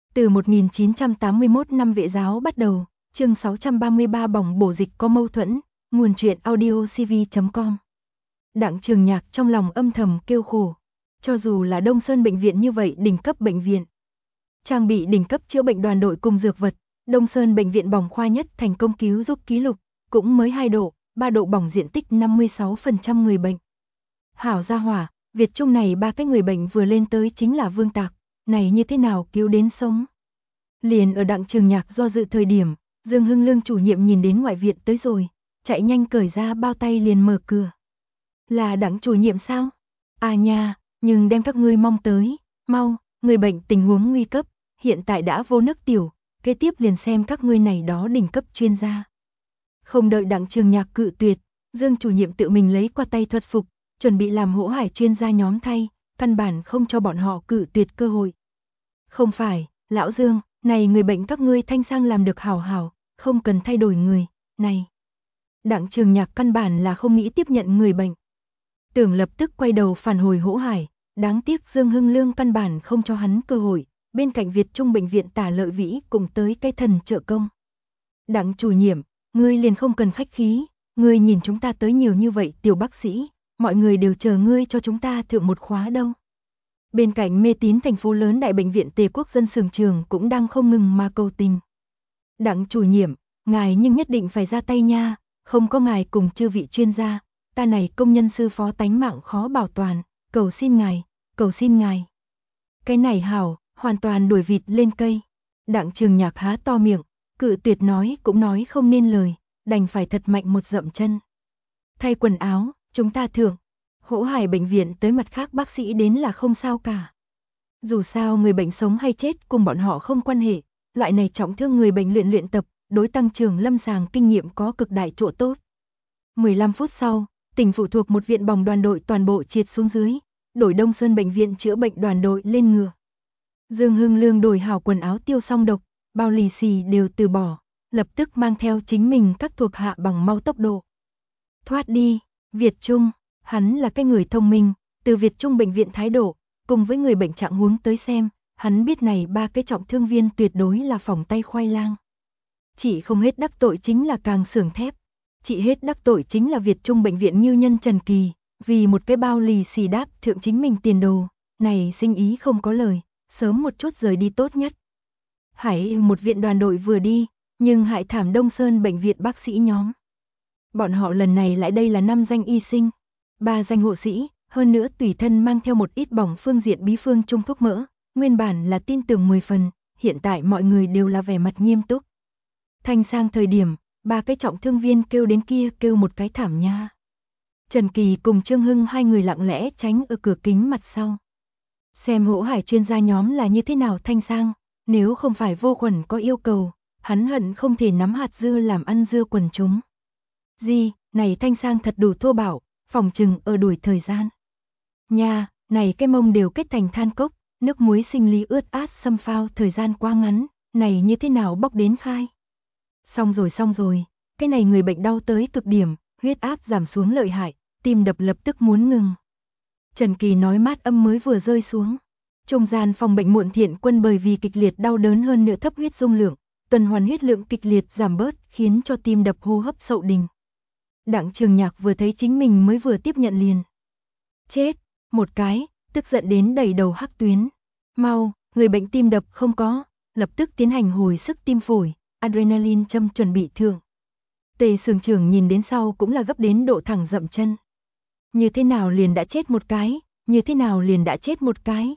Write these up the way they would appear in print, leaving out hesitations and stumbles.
Từ 1981 năm Vệ giáo bắt đầu, chương 633 bỏng bổ dịch có mâu thuẫn, nguồn truyện audio cv.com. Đặng Trường Nhạc trong lòng âm thầm kêu khổ. Cho dù là Đông Sơn bệnh viện như vậy đỉnh cấp bệnh viện, trang bị đỉnh cấp chữa bệnh đoàn đội cùng dược vật, Đông Sơn bệnh viện bỏng khoa nhất thành công cứu giúp ký lục, cũng mới 2 độ, 3 độ bỏng diện tích 56% người bệnh. Hảo gia hỏa, Việt Trung này 3 cái người bệnh vừa lên tới chính là Vương Tạc, này như thế nào cứu đến sống. Liền ở Đặng Trường Nhạc do dự thời điểm, Dương Hưng Lương chủ nhiệm nhìn đến ngoại viện tới rồi, chạy nhanh cởi ra bao tay liền mở cửa. Là Đặng chủ nhiệm sao? À nha, nhưng đem các ngươi mong tới, mau, người bệnh tình huống nguy cấp, hiện tại đã vô nước tiểu, kế tiếp liền xem các ngươi này đó đỉnh cấp chuyên gia. Không đợi Đặng Trường Nhạc cự tuyệt, Dương chủ nhiệm tự mình lấy qua tay thuật phục, chuẩn bị làm hỗ hải chuyên gia nhóm thay, căn bản không cho bọn họ cự tuyệt cơ hội. Không phải, lão Dương, này người bệnh các ngươi thanh sang làm được hảo hảo, không cần thay đổi người, này. Đặng Trường Nhạc căn bản là không nghĩ tiếp nhận người bệnh. Tưởng lập tức quay đầu phản hồi hỗ hải, đáng tiếc Dương Hưng Lương căn bản không cho hắn cơ hội, bên cạnh Việt Trung bệnh viện Tả Lợi Vĩ cùng tới cái thần trợ công. Đặng chủ nhiệm, ngươi liền không cần khách khí, ngươi nhìn chúng ta tới nhiều như vậy tiểu bác sĩ, mọi người đều chờ ngươi cho chúng ta thượng một khóa đâu. Bên cạnh mê tín thành phố lớn đại bệnh viện Tề Quốc dân sường trường cũng đang không ngừng mà cầu tình. Đặng chủ nhiệm, ngài nhưng nhất định phải ra tay nha, không có ngài cùng chư vị chuyên gia, ta này công nhân sư phó tánh mạng khó bảo toàn, cầu xin ngài, cầu xin ngài. Cái này hảo, hoàn toàn đuổi vịt lên cây. Đặng Trường Nhạc há to miệng, cự tuyệt nói cũng nói không nên lời, đành phải thật mạnh một dậm chân. Thay quần áo, chúng ta thưởng. Hỗ hải bệnh viện tới mặt khác bác sĩ đến là không sao cả. Dù sao người bệnh sống hay chết cùng bọn họ không quan hệ, loại này trọng thương người bệnh luyện tập, đối tăng trưởng lâm sàng kinh nghiệm có cực đại chỗ tốt. 15 phút sau, tỉnh phụ thuộc một viện bỏng đoàn đội toàn bộ triệt xuống dưới, đổi Đông Sơn bệnh viện chữa bệnh đoàn đội lên ngựa. Dương Hưng Lương đổi hảo quần áo tiêu xong độc, bao lì xì đều từ bỏ, lập tức mang theo chính mình các thuộc hạ bằng mau tốc độ. Thoát đi, Việt Trung. Hắn là cái người thông minh, từ Việt Trung bệnh viện thái độ, cùng với người bệnh trạng huống tới xem, hắn biết này 3 cái trọng thương viên tuyệt đối là phỏng tay khoai lang. Chỉ không hết đắc tội chính là càng xưởng thép, chỉ hết đắc tội chính là Việt Trung bệnh viện như nhân Trần Kỳ, vì một cái bao lì xì đáp thượng chính mình tiền đồ, này sinh ý không có lời, sớm một chút rời đi tốt nhất. Hải một viện đoàn đội vừa đi, nhưng hại thảm Đông Sơn bệnh viện bác sĩ nhóm. Bọn họ lần này lại đây là 5 danh y sinh. 3 danh hộ sĩ, hơn nữa tùy thân mang theo một ít bỏng phương diện bí phương trung thuốc mỡ, nguyên bản là tin tưởng 10 phần, hiện tại mọi người đều là vẻ mặt nghiêm túc. Thanh sang thời điểm, 3 cái trọng thương viên kêu đến kia kêu một cái thảm nha. Trần Kỳ cùng Trương Hưng hai người lặng lẽ tránh ở cửa kính mặt sau. Xem hỗ hải chuyên gia nhóm là như thế nào thanh sang, nếu không phải vô khuẩn có yêu cầu, hắn hận không thể nắm hạt dưa làm ăn dưa quần chúng. Gì, này thanh sang thật đủ thô bạo. Phòng trừng ở đuổi thời gian. Nha, này cái mông đều kết thành than cốc, nước muối sinh lý ướt át xâm phao thời gian quá ngắn, này như thế nào bóc đến khai. Xong rồi, cái này người bệnh đau tới cực điểm, huyết áp giảm xuống lợi hại, tim đập lập tức muốn ngừng. Trần Kỳ nói mát âm mới vừa rơi xuống. Trung gian phòng bệnh muộn thiện quân bởi vì kịch liệt đau đớn hơn nữa thấp huyết dung lượng, tuần hoàn huyết lượng kịch liệt giảm bớt khiến cho tim đập hô hấp sậu đình. Đặng Trường Nhạc vừa thấy chính mình mới vừa tiếp nhận liền. Chết, một cái, tức giận đến đầy đầu hắc tuyến. Mau, người bệnh tim đập không có, lập tức tiến hành hồi sức tim phổi, adrenaline châm chuẩn bị thượng. Tề Sường trưởng nhìn đến sau cũng là gấp đến độ thẳng dậm chân. Như thế nào liền đã chết một cái, như thế nào liền đã chết một cái.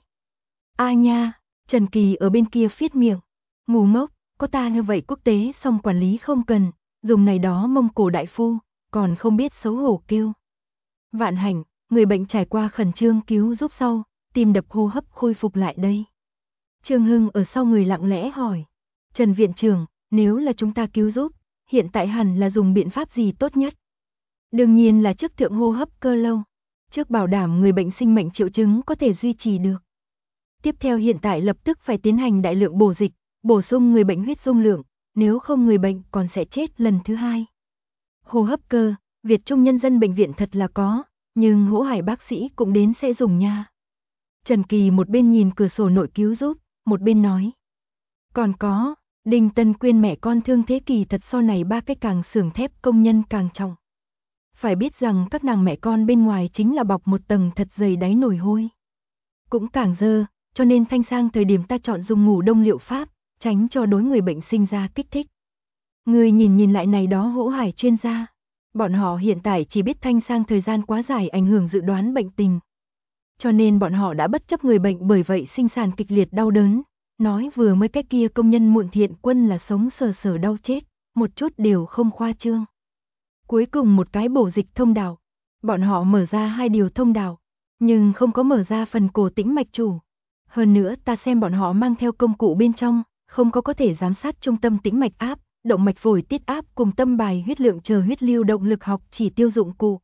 A nha, Trần Kỳ ở bên kia phiết miệng. Ngu ngốc, có ta như vậy quốc tế xong quản lý không cần, dùng này đó Mông Cổ đại phu. Còn không biết xấu hổ kêu. Vạn hạnh, người bệnh trải qua khẩn trương cứu giúp sau, tim đập hô hấp khôi phục lại đây. Trương Hưng ở sau người lặng lẽ hỏi. Trần viện trưởng, nếu là chúng ta cứu giúp, hiện tại hẳn là dùng biện pháp gì tốt nhất? Đương nhiên là trước thượng hô hấp cơ lâu. Trước bảo đảm người bệnh sinh mệnh triệu chứng có thể duy trì được. Tiếp theo hiện tại lập tức phải tiến hành đại lượng bổ dịch, bổ sung người bệnh huyết dung lượng, nếu không người bệnh còn sẽ chết lần thứ 2. Hô hấp cơ, Việt Trung nhân dân bệnh viện thật là có, nhưng hỗ hải bác sĩ cũng đến sẽ dùng nha. Trần Kỳ một bên nhìn cửa sổ nội cứu giúp, một bên nói. Còn có, Đinh Tân Quyên mẹ con thương thế kỳ thật so này ba cái càng xưởng thép công nhân càng trọng. Phải biết rằng các nàng mẹ con bên ngoài chính là bọc một tầng thật dày đáy nồi hôi. Cũng càng dơ, cho nên Thanh Sang thời điểm ta chọn dùng ngủ đông liệu pháp, tránh cho đối người bệnh sinh ra kích thích. Người nhìn lại này đó hỗ hải chuyên gia. Bọn họ hiện tại chỉ biết Thanh Sang thời gian quá dài ảnh hưởng dự đoán bệnh tình. Cho nên bọn họ đã bất chấp người bệnh bởi vậy sinh sản kịch liệt đau đớn. Nói vừa mới cái kia công nhân Muộn Thiện Quân là sống sờ đau chết, một chút đều không khoa trương. Cuối cùng một cái bổ dịch thông đạo. Bọn họ mở ra 2 điều thông đạo, nhưng không có mở ra phần cổ tĩnh mạch chủ. Hơn nữa ta xem bọn họ mang theo công cụ bên trong, không có thể giám sát trung tâm tĩnh mạch áp, động mạch phổi tiết áp cùng tâm bài huyết lượng chờ huyết lưu động lực học chỉ tiêu dụng cụ.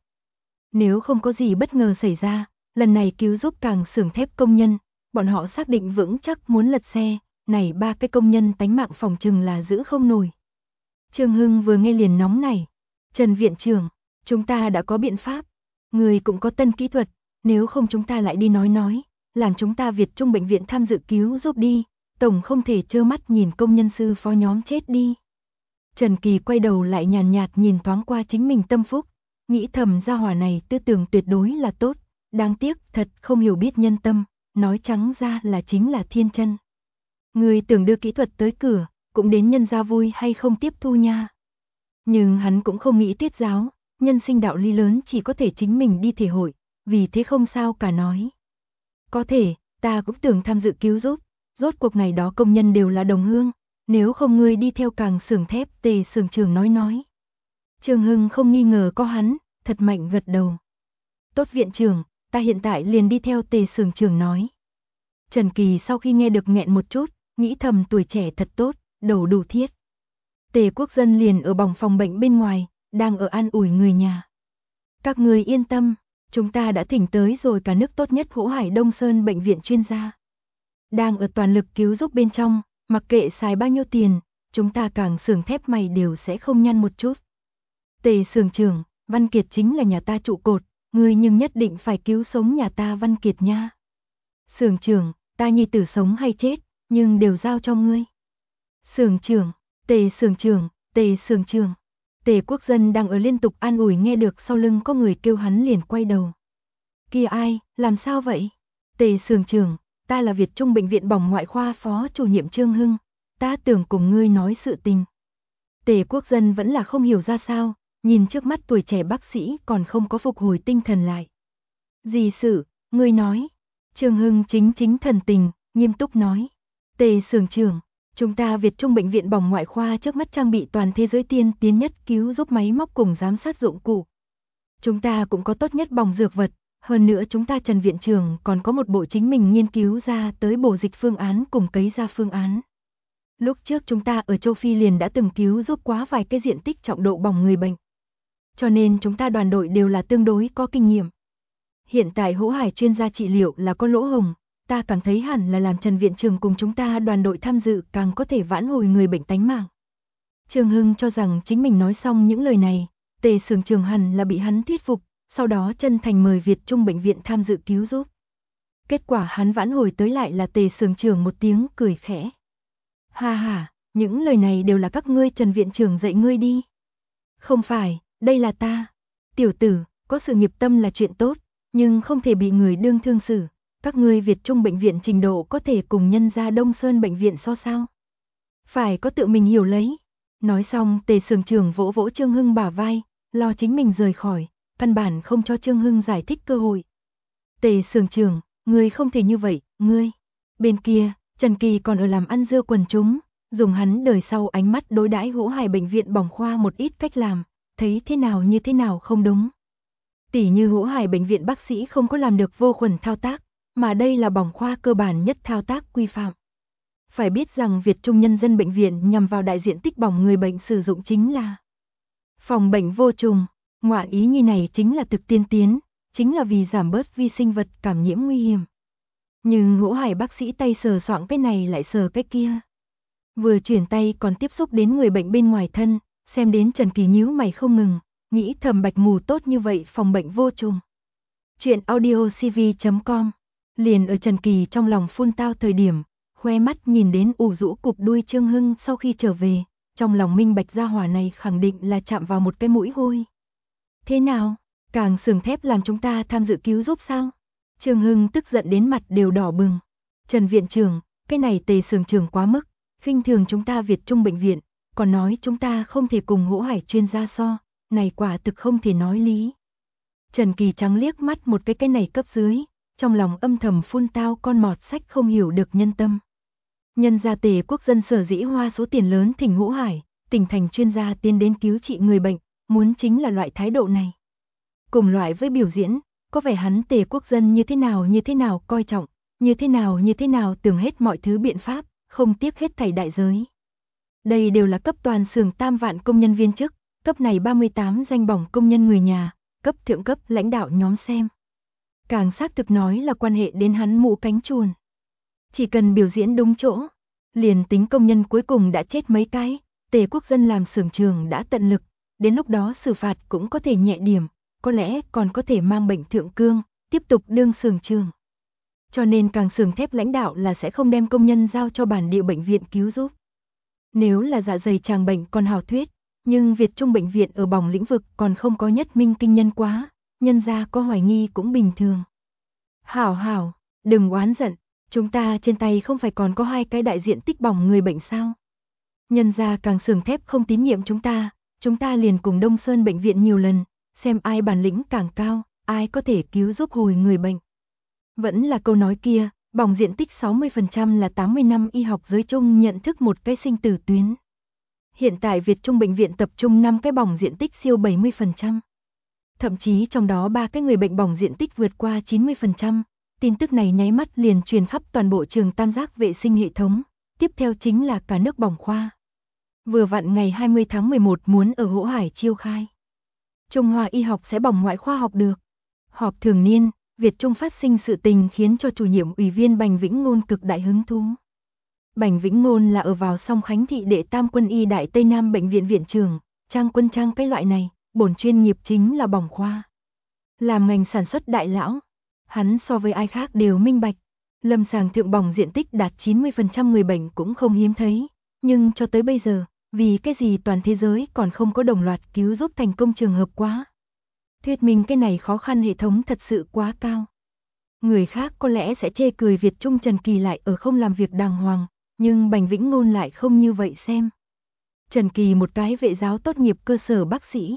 Nếu không có gì bất ngờ xảy ra, lần này cứu giúp càng xưởng thép công nhân, bọn họ xác định vững chắc muốn lật xe, này ba cái công nhân tánh mạng phòng chừng là giữ không nổi. Trương Hưng vừa nghe liền nóng này. Trần viện trưởng, chúng ta đã có biện pháp. Người cũng có tân kỹ thuật, nếu không chúng ta lại đi nói, làm chúng ta Việt Trung bệnh viện tham dự cứu giúp đi, tổng không thể trơ mắt nhìn công nhân sư phó nhóm chết đi. Trần Kỳ quay đầu lại nhàn nhạt nhìn thoáng qua chính mình tâm phúc, nghĩ thầm gia hỏa này tư tưởng tuyệt đối là tốt, đáng tiếc thật không hiểu biết nhân tâm, nói trắng ra là chính là thiên chân. Người tưởng đưa kỹ thuật tới cửa, cũng đến nhân gia vui hay không tiếp thu nha. Nhưng hắn cũng không nghĩ tuyết giáo, nhân sinh đạo lý lớn chỉ có thể chính mình đi thể hội, vì thế không sao cả nói. Có thể, ta cũng tưởng tham dự cứu giúp, rốt cuộc này đó công nhân đều là đồng hương, nếu không ngươi đi theo càng xưởng thép Tề xưởng trưởng nói. Trương Hưng không nghi ngờ có hắn, thật mạnh gật đầu. Tốt viện trưởng, ta hiện tại liền đi theo Tề xưởng trưởng nói. Trần Kỳ sau khi nghe được nghẹn một chút, nghĩ thầm tuổi trẻ thật tốt, đầu đủ thiết. Tề Quốc Dân liền ở phòng bệnh bên ngoài, đang ở an ủi người nhà. Các người yên tâm, chúng ta đã thỉnh tới rồi cả nước tốt nhất Hỗ Hải Đông Sơn bệnh viện chuyên gia. Đang ở toàn lực cứu giúp bên trong, mặc kệ xài bao nhiêu tiền, chúng ta càng xưởng thép mày đều sẽ không nhăn một chút. Tề xưởng trưởng, Văn Kiệt chính là nhà ta trụ cột, ngươi nhưng nhất định phải cứu sống nhà ta Văn Kiệt nha. Xưởng trưởng, ta nhi tử sống hay chết, nhưng đều giao cho ngươi. Xưởng trưởng, Tề xưởng trưởng, Tề xưởng trưởng. Tề Quốc Dân đang ở liên tục an ủi nghe được sau lưng có người kêu hắn liền quay đầu. Kia ai, làm sao vậy? Tề xưởng trưởng, ta là Việt Trung bệnh viện bỏng ngoại khoa phó chủ nhiệm Trương Hưng, ta tưởng cùng ngươi nói sự tình. Tề Quốc Dân vẫn là không hiểu ra sao, nhìn trước mắt tuổi trẻ bác sĩ còn không có phục hồi tinh thần lại. Gì sự, ngươi nói? Trương Hưng chính thần tình, nghiêm túc nói. Tề xưởng trưởng, chúng ta Việt Trung bệnh viện bỏng ngoại khoa trước mắt trang bị toàn thế giới tiên tiến nhất cứu giúp máy móc cùng giám sát dụng cụ. Chúng ta cũng có tốt nhất bỏng dược vật, hơn nữa chúng ta Trần viện trưởng còn có một bộ chính mình nghiên cứu ra tới bổ dịch phương án cùng cấy ra phương án. Lúc trước chúng ta ở châu Phi liền đã từng cứu giúp quá vài cái diện tích trọng độ bỏng người bệnh. Cho nên chúng ta đoàn đội đều là tương đối có kinh nghiệm. Hiện tại Hỗ Hải chuyên gia trị liệu là có lỗ hổng, ta cảm thấy hẳn là làm Trần viện trưởng cùng chúng ta đoàn đội tham dự càng có thể vãn hồi người bệnh tánh mạng. Trương Hưng cho rằng chính mình nói xong những lời này, Tề xưởng trưởng hẳn là bị hắn thuyết phục, sau đó chân thành mời Việt Trung bệnh viện tham dự cứu giúp. Kết quả hắn vãn hồi tới lại là Tề xưởng trưởng một tiếng cười khẽ. Ha ha, những lời này đều là các ngươi Trần viện trưởng dạy ngươi đi. Không phải, đây là ta. Tiểu tử, có sự nghiệp tâm là chuyện tốt, nhưng không thể bị người đương thương xử. Các ngươi Việt Trung bệnh viện trình độ có thể cùng nhân gia Đông Sơn bệnh viện so sao? Phải có tự mình hiểu lấy. Nói xong Tề xưởng trưởng vỗ vỗ Trương Hưng bả vai, lo chính mình rời khỏi, căn bản không cho Trương Hưng giải thích cơ hội. Tề xưởng trưởng, ngươi không thể như vậy, ngươi. Bên kia, Trần Kỳ còn ở làm ăn dưa quần chúng, dùng hắn đời sau ánh mắt đối đãi Hỗ Hải bệnh viện bỏng khoa một ít cách làm, thấy thế nào như thế nào không đúng. Tỉ như Hỗ Hải bệnh viện bác sĩ không có làm được vô khuẩn thao tác, mà đây là bỏng khoa cơ bản nhất thao tác quy phạm. Phải biết rằng Việt Trung nhân dân bệnh viện nhằm vào đại diện tích bỏng người bệnh sử dụng chính là phòng bệnh vô trùng, ngoạn ý nhi này chính là thực tiên tiến, chính là vì giảm bớt vi sinh vật cảm nhiễm nguy hiểm. Nhưng Hỗ Hải bác sĩ tay sờ soạng cái này lại sờ cái kia. Vừa chuyển tay còn tiếp xúc đến người bệnh bên ngoài thân, xem đến Trần Kỳ nhíu mày không ngừng, nghĩ thầm bạch mù tốt như vậy phòng bệnh vô trùng. Chuyện audiocv.com. Liền ở Trần Kỳ trong lòng phun tao thời điểm, khoe mắt nhìn đến ủ rũ cụp đuôi Trương Hưng sau khi trở về, trong lòng minh bạch gia hỏa này khẳng định là chạm vào một cái mũi hôi. Thế nào, Càng Xưởng Thép làm chúng ta tham dự cứu giúp sao? Trương Hưng tức giận đến mặt đều đỏ bừng. Trần viện trưởng, cái này Tề xưởng trưởng quá mức, khinh thường chúng ta Việt Trung bệnh viện, còn nói chúng ta không thể cùng Hỗ Hải chuyên gia so, này quả thực không thể nói lý. Trần Kỳ trắng liếc mắt một cái này cấp dưới, trong lòng âm thầm phun tao con mọt sách không hiểu được nhân tâm. Nhân gia Tề quốc dân sở dĩ hoa số tiền lớn thỉnh Hỗ Hải, tỉnh thành chuyên gia tiến đến cứu trị người bệnh, muốn chính là loại thái độ này. Cùng loại với biểu diễn, có vẻ hắn Tề quốc dân như thế nào coi trọng, như thế nào tưởng hết mọi thứ biện pháp, không tiếc hết thảy đại giới. Đây đều là cấp toàn xưởng tam vạn công nhân viên chức, cấp này 38 danh bổng công nhân người nhà, cấp thượng cấp lãnh đạo nhóm xem. Càng xác thực nói là quan hệ đến hắn mũ cánh chuồn. Chỉ cần biểu diễn đúng chỗ, liền tính công nhân cuối cùng đã chết mấy cái, Tề quốc dân làm xưởng trường đã tận lực, đến lúc đó xử phạt cũng có thể nhẹ điểm, có lẽ còn có thể mang bệnh thượng cương, tiếp tục đương xưởng trường. Cho nên Càng Xưởng Thép lãnh đạo là sẽ không đem công nhân giao cho bản địa bệnh viện cứu giúp. Nếu là dạ dày tràng bệnh còn hào thuyết, nhưng Việt Trung bệnh viện ở bỏng lĩnh vực còn không có nhất minh kinh nhân quá, nhân gia có hoài nghi cũng bình thường. Hảo, đừng oán giận, chúng ta trên tay không phải còn có 2 cái đại diện tích bỏng người bệnh sao? Nhân gia Càng Xưởng Thép không tín nhiệm chúng ta liền cùng Đông Sơn bệnh viện nhiều lần, xem ai bản lĩnh càng cao, ai có thể cứu giúp hồi người bệnh. Vẫn là câu nói kia, bỏng diện tích 60% là 80 năm y học giới chung nhận thức một cái sinh tử tuyến. Hiện tại Việt Trung bệnh viện tập trung 5 cái bỏng diện tích siêu 70%. Thậm chí trong đó 3 cái người bệnh bỏng diện tích vượt qua 90%. Tin tức này nháy mắt liền truyền khắp toàn bộ trường tam giác vệ sinh hệ thống, tiếp theo chính là cả nước bỏng khoa. Vừa vặn ngày 20 tháng 11 muốn ở Hỗ Hải chiêu khai. Trung Hoa y học sẽ bỏng ngoại khoa học được. Họp thường niên, Việt Trung phát sinh sự tình khiến cho chủ nhiệm ủy viên Bành Vĩnh Ngôn cực đại hứng thú. Bành Vĩnh Ngôn là ở vào Song Khánh thị đệ tam quân y Đại Tây Nam bệnh viện viện trưởng, Trang Quân Trang cái loại này, bổn chuyên nghiệp chính là bỏng khoa. Làm ngành sản xuất đại lão, hắn so với ai khác đều minh bạch. Lâm sàng thượng bỏng diện tích đạt 90% người bệnh cũng không hiếm thấy, nhưng cho tới bây giờ, vì cái gì toàn thế giới còn không có đồng loạt cứu giúp thành công trường hợp quá. Thuyết minh cái này khó khăn hệ thống thật sự quá cao. Người khác có lẽ sẽ chê cười Việt Trung Trần Kỳ lại ở không làm việc đàng hoàng, nhưng Bành Vĩnh Ngôn lại không như vậy xem. Trần Kỳ một cái vệ giáo tốt nghiệp cơ sở bác sĩ.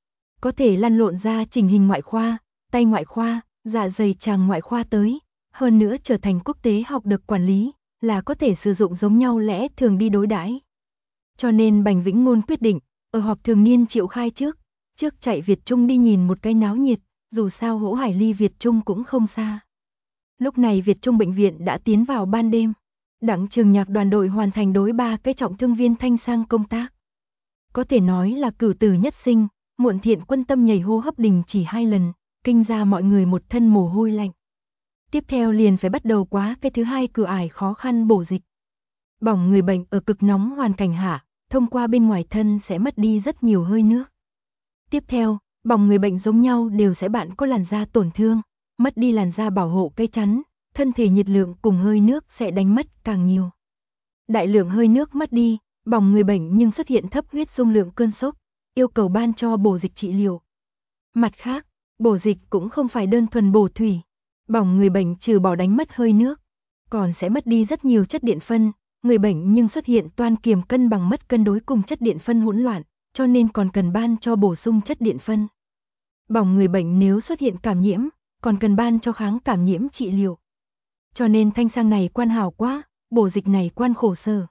Có thể lăn lộn ra chỉnh hình ngoại khoa, tay ngoại khoa, dạ dày tràng ngoại khoa tới, hơn nữa trở thành quốc tế học được quản lý, là có thể sử dụng giống nhau lẽ thường đi đối đãi. Cho nên Bành Vĩnh Ngôn quyết định, ở họp thường niên triệu khai trước chạy Việt Trung đi nhìn một cái náo nhiệt, dù sao Hỗ Hải ly Việt Trung cũng không xa. Lúc này Việt Trung bệnh viện đã tiến vào ban đêm. Đặng Trường Nhạc đoàn đội hoàn thành đối 3 cái trọng thương viên thanh sang công tác. Có thể nói là cửu tử nhất sinh, muộn thiện quân tâm nhảy hô hấp đình chỉ 2 lần, kinh ra mọi người một thân mồ hôi lạnh. Tiếp theo liền phải bắt đầu quá cái thứ 2 cửa ải khó khăn bổ dịch. Bỏng người bệnh ở cực nóng hoàn cảnh hạ, thông qua bên ngoài thân sẽ mất đi rất nhiều hơi nước. Tiếp theo, bỏng người bệnh giống nhau đều sẽ bạn có làn da tổn thương, mất đi làn da bảo hộ cây chắn, thân thể nhiệt lượng cùng hơi nước sẽ đánh mất càng nhiều. Đại lượng hơi nước mất đi, bỏng người bệnh nhưng xuất hiện thấp huyết dung lượng cơn sốc, yêu cầu ban cho bổ dịch trị liệu. Mặt khác, bổ dịch cũng không phải đơn thuần bổ thủy, bỏng người bệnh trừ bỏ đánh mất hơi nước, còn sẽ mất đi rất nhiều chất điện phân, người bệnh nhưng xuất hiện toan kiềm cân bằng mất cân đối cùng chất điện phân hỗn loạn, cho nên còn cần ban cho bổ sung chất điện phân. Bỏng người bệnh nếu xuất hiện cảm nhiễm, còn cần ban cho kháng cảm nhiễm trị liệu. Cho nên thanh sang này quan hảo quá, bổ dịch này quan khổ sở.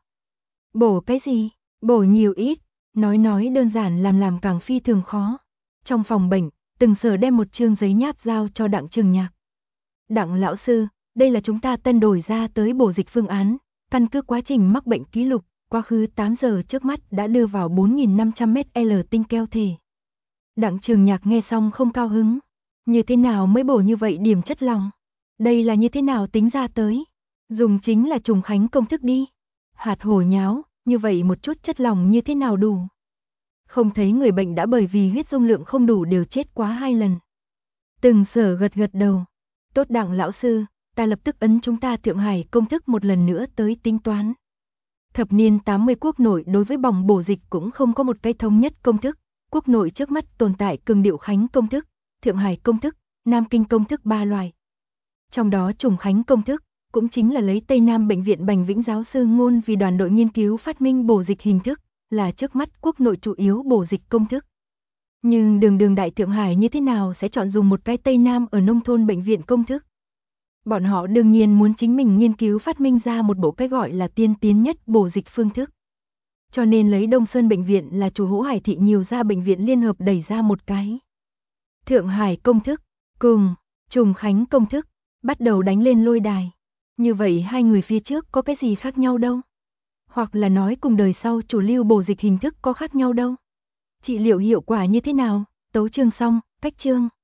Bổ cái gì? Bổ nhiều ít, nói đơn giản làm càng phi thường khó. Trong phòng bệnh, Từng Sở đem một chương giấy nháp giao cho Đặng Trường Nhạc. Đặng lão sư, đây là chúng ta tân đổi ra tới bổ dịch phương án, căn cứ quá trình mắc bệnh ký lục, quá khứ 8 giờ trước mắt đã đưa vào 4.500 ml tinh keo thể. Đặng Trường Nhạc nghe xong không cao hứng. Như thế nào mới bổ như vậy điểm chất lỏng? Đây là như thế nào tính ra tới? Dùng chính là trùng khánh công thức đi. Hạt hổ nháo, như vậy một chút chất lỏng như thế nào đủ? Không thấy người bệnh đã bởi vì huyết dung lượng không đủ đều chết quá 2 lần. Từng Sở gật đầu. Tốt Đặng lão sư, ta lập tức ấn chúng ta Thượng Hải công thức một lần nữa tới tính toán. Thập niên 80 quốc nội đối với bỏng bổ dịch cũng không có một cái thống nhất công thức, quốc nội trước mắt tồn tại Cường Điệu Khánh công thức, Thượng Hải công thức, Nam Kinh công thức 3 loại. Trong đó Trùng Khánh công thức, cũng chính là lấy Tây Nam Bệnh viện Bành Vĩnh giáo sư Ngôn vì đoàn đội nghiên cứu phát minh bổ dịch hình thức, là trước mắt quốc nội chủ yếu bổ dịch công thức. Nhưng đường Đại Thượng Hải như thế nào sẽ chọn dùng một cái Tây Nam ở nông thôn bệnh viện công thức? Bọn họ đương nhiên muốn chính mình nghiên cứu phát minh ra một bộ cái gọi là tiên tiến nhất bổ dịch phương thức. Cho nên lấy Đông Sơn Bệnh viện là chủ hữu Hải thị nhiều gia bệnh viện liên hợp đẩy ra một cái Thượng Hải công thức, cùng Trùng Khánh công thức, bắt đầu đánh lên lôi đài. Như vậy hai người phía trước có cái gì khác nhau đâu? Hoặc là nói cùng đời sau chủ lưu bổ dịch hình thức có khác nhau đâu? Trị liệu hiệu quả như thế nào? Tấu chương xong, cách chương.